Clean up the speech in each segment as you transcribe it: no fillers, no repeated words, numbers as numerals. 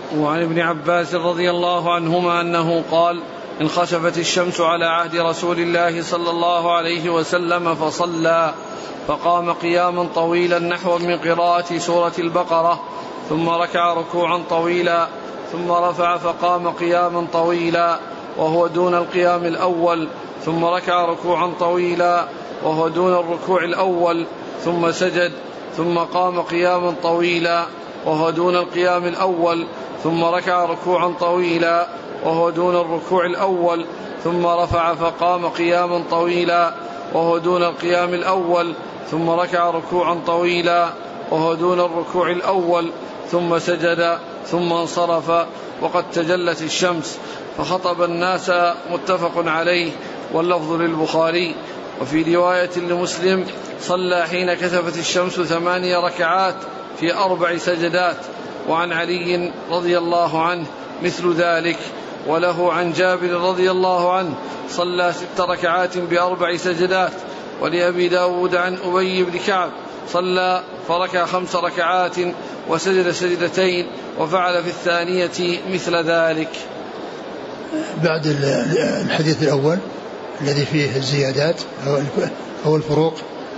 وعن ابن عباس رضي الله عنهما أنه قال: انخسفت الشمس على عهد رسول الله صلى الله عليه وسلم فصلى، فقام قياما طويلا نحو من قراءة سورة البقرة، ثم ركع ركوعا طويلا، ثم رفع فقام قياما طويلا وهو دون القيام الأول، ثم ركع ركوعا طويلا وهو دون الركوع الأول، ثم سجد، ثم قام قياما طويلا وهو دون القيام الأول، ثم ركع ركوعا طويلا وهو دون الركوع الأول، ثم رفع فقام قياما طويلا وهو دون القيام الأول، ثم ركع ركوعا طويلا وهو دون الركوع الأول، ثم سجد، ثم انصرف وقد تجلت الشمس فخطب الناس، متفق عليه، واللفظ للبخاري. وفي رواية لمسلم: صلى حين كسفت الشمس 8 ركعات في 4 سجدات. وعن علي رضي الله عنه مثل ذلك. وله عن جابر رضي الله عنه: صلى 6 ركعات ب4 سجدات. ولأبي داود عن أبي بن كعب: صلى فركع 5 ركعات وسجد سجدتين، وفعل في الثانية مثل ذلك. بعد الحديث الأول الذي فيه الزيادات أو الفروق.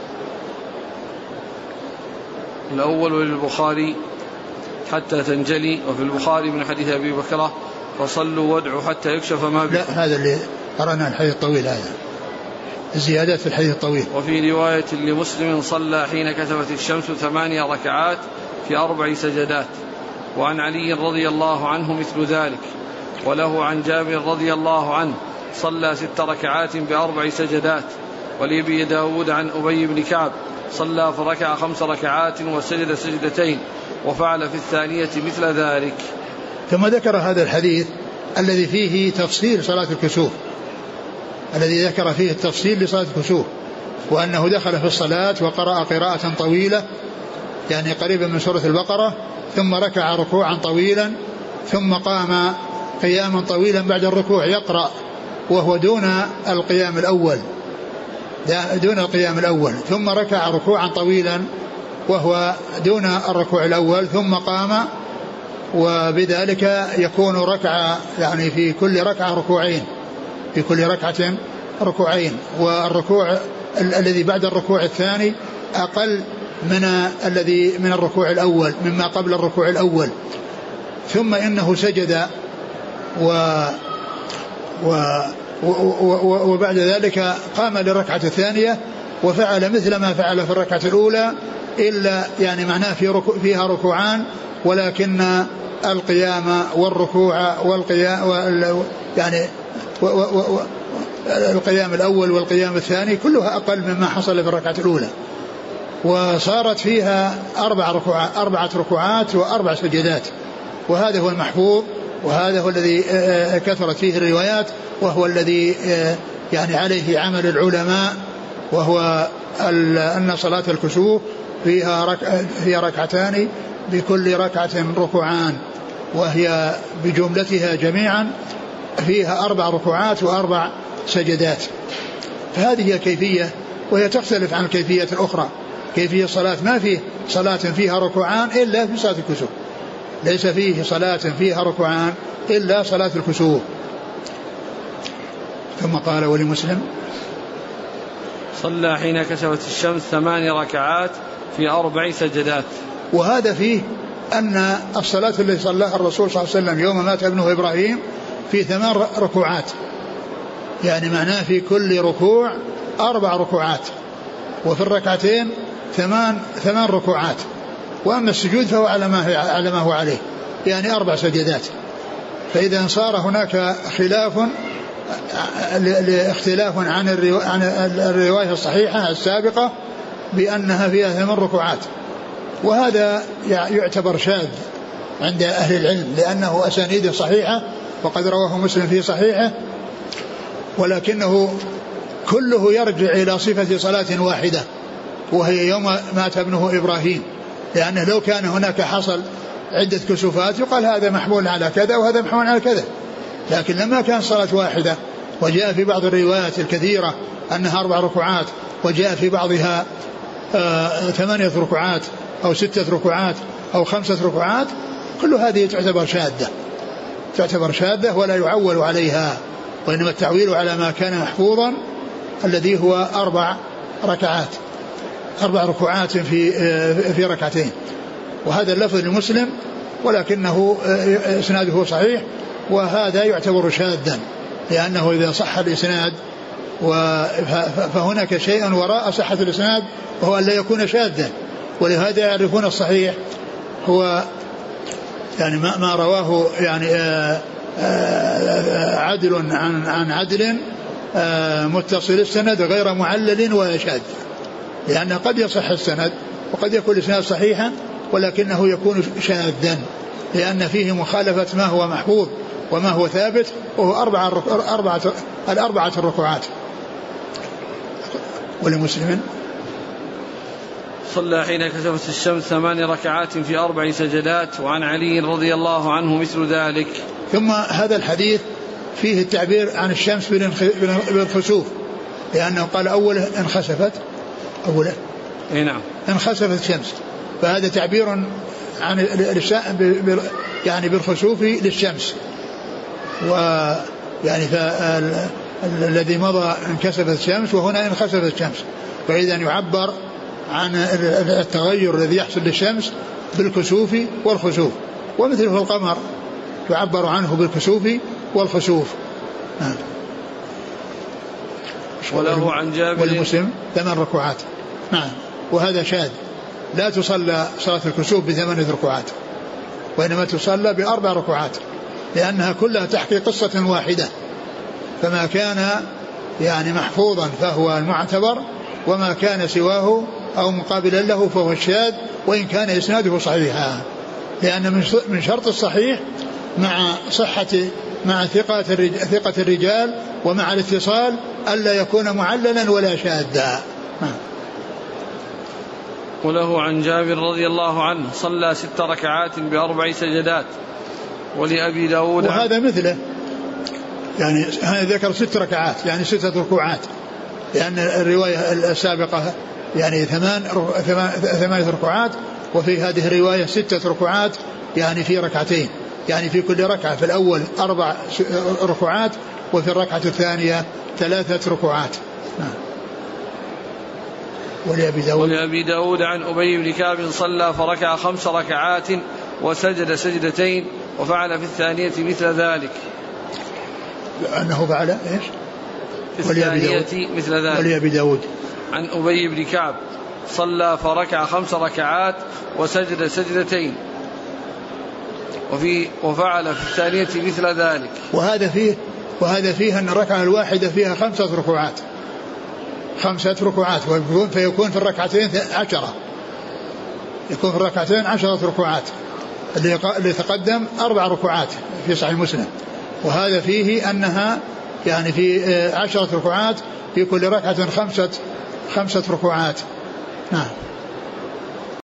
الأول للبخاري حتى تنجلي، وفي البخاري من حديث أبي بكرة: فصلوا وادعوا حتى يكشف ما بكم. لا، هذا اللي قرأنا الحديث الطويل، هذا الزيادات في الحديث الطويل. وفي رواية لمسلم: صلى حين كسفت الشمس 8 ركعات في 4 سجدات. وعن علي رضي الله عنه مثل ذلك. وله عن جابر رضي الله عنه: صلى 6 ركعات ب4 سجدات. ولأبي داود عن أبي بن كعب: صلى فركع 5 ركعات وسجد سجدتين، وفعل في الثانية مثل ذلك. ثم ذكر هذا الحديث الذي فيه تفصيل صلاة الكسوف، الذي ذكر فيه التفصيل لصلاة الكسوف، وأنه دخل في الصلاة وقرأ قراءة طويلة يعني قريبا من سورة البقرة، ثم ركع ركوعا طويلا، ثم قام قياما طويلا بعد الركوع يقرأ وهو دون القيام الأول، ثم ركع ركوعا طويلا وهو دون الركوع الأول، ثم قام، وبذلك يكون ركعة يعني في كل ركعة ركوعين، في كل ركعة ركوعين، والركوع الذي بعد الركوع الثاني أقل من الركوع الأول، مما قبل الركوع الأول. ثم إنه سجد وبعد ذلك قام للركعة الثانية وفعل مثل ما فعل في الركعة الأولى، إلا يعني معناه فيها ركوعان، ولكن القيام والركوع يعني القيام الأول والقيام الثاني كلها أقل مما حصل في الركعة الأولى، وصارت فيها 4 ركوعات و4 سجدات. وهذا هو المحفوظ، وهذا هو الذي كثرت فيه الروايات، وهو الذي يعني عليه عمل العلماء، وهو أن صلاة الكسوف فيها ركعتان، بكل ركعة ركوعان، وهي بجملتها جميعا فيها 4 ركوعات و4 سجدات. فهذه هي كيفية، وهي تختلف عن الكيفية الأخرى. كيفية صلاة ما فيه صلاة فيها ركوعان إلا في صلاة الكسوف، ليس فيه صلاة فيها ركوعان إلا صلاة الكسوف. ثم قال: ولمسلم: صلى حين كسفت الشمس 8 ركعات في 4 سجدات. وهذا فيه أن الصلاة التي صلاها الرسول صلى الله عليه وسلم يوم مات ابنه إبراهيم في 8 ركوعات، يعني معناه في كل ركوع 4 ركوعات، وفي الركعتين 8 ركوعات. وأما السجود فهو على ما هو عليه، يعني 4 سجدات. فإذا صار هناك اختلاف عن الرواية الصحيحة السابقة بأنها فيها 8 ركوعات، وهذا يعتبر شاذ عند أهل العلم، لأنه أسانيده صحيحة وقد رواه مسلم في صحيحه، ولكنه كله يرجع إلى صفة صلاة واحدة، وهي يوم مات ابنه إبراهيم. لأنه لو كان هناك حصل عدة كسوفات يقال هذا محمول على كذا وهذا محمول على كذا، لكن لما كان صلاة واحدة، وجاء في بعض الروايات الكثيرة أنها 4 ركوعات، وجاء في بعضها 8 ركوعات أو 6 ركوعات أو 5 ركوعات، كل هذه تعتبر شاذة ولا يعول عليها، وإنما التعويل على ما كان محفوظا الذي هو 4 ركوعات في ركعتين. وهذا اللفظ لمسلم ولكنه إسناده صحيح، وهذا يعتبر شاذا لأنه إذا صح الإسناد فهناك شيء وراء صحة الإسناد وهو أن لا يكون شاذا. ولهذا يعرفون الصحيح هو يعني ما رواه يعني عدل عن عدل متصل السند غير معلل ولا شاذ، لأن قد يصح السند وقد يكون الإسناد صحيحا ولكنه يكون شاذا لأن فيه مخالفة ما هو محفوظ وما هو ثابت، وهو 4 الركوعات. ولمسلم صلى حين كسفت الشمس 8 ركعات في 4 سجدات، وعن علي رضي الله عنه مثل ذلك. ثم هذا الحديث فيه التعبير عن الشمس بالخسوف، لأنه قال أوله انخسفت نعم انخسفت الشمس، فهذا تعبير عن يعني بالخسوف للشمس. ويعني الذي مضى انكسفت الشمس وهنا انخسفت الشمس، فإذا يعبر عن التغير الذي يحصل للشمس بالكسوف والخسوف، ومثل في القمر يعبر عنه بالكسوف والخسوف. وله عن جابر والمسلم 8 ركوعات. نعم. وهذا شاذ، لا تصلى صلاة الكسوف ب8 ركوعات، وإنما تصلى ب4 ركوعات، لأنها كلها تحكي قصة واحدة، فما كان يعني محفوظا فهو المعتبر، وما كان سواه أو مقابلا له فهو الشاذ، وإن كان إسناده صحيحا، لأن من شرط الصحيح مع ثقة الرجال ومع الاتصال ألا يكون معللا ولا شاذا. وله عن جابر رضي الله عنه صلى 6 ركعات ب4 سجدات. ولأبي داود وهذا مثله، يعني ذكر 6 ركعات يعني 6 ركوعات، لأن الرواية السابقة يعني 8 ركوعات، وفي هذه الرواية 6 ركوعات يعني في ركعتين، يعني في كل ركعة في الأول 4 ركوعات وفي الركعة الثانية 3 ركوعات. ولأبي داود عن أبي بن كعب صلى فركع 5 ركعات وسجد سجدتين وفعل في الثانية مثل ذلك. أنه فعل إيش؟ في الثانية مثل ذلك. ولأبي داود عن أبي بن كعب صلى فركع 5 ركعات وسجد سجدتين وفعل في الثانية مثل ذلك. وهذا فيه أن الركعة الواحدة فيها 5 ركوعات، 5 ركوعات، فيكون في الركعتين 10، يكون في الركعتين 10 ركوعات، اللي تقدم 4 ركوعات في صحيح مسلم، وهذا فيه أنها يعني في 10 ركوعات في كل ركعة 5 ركوعات. نعم.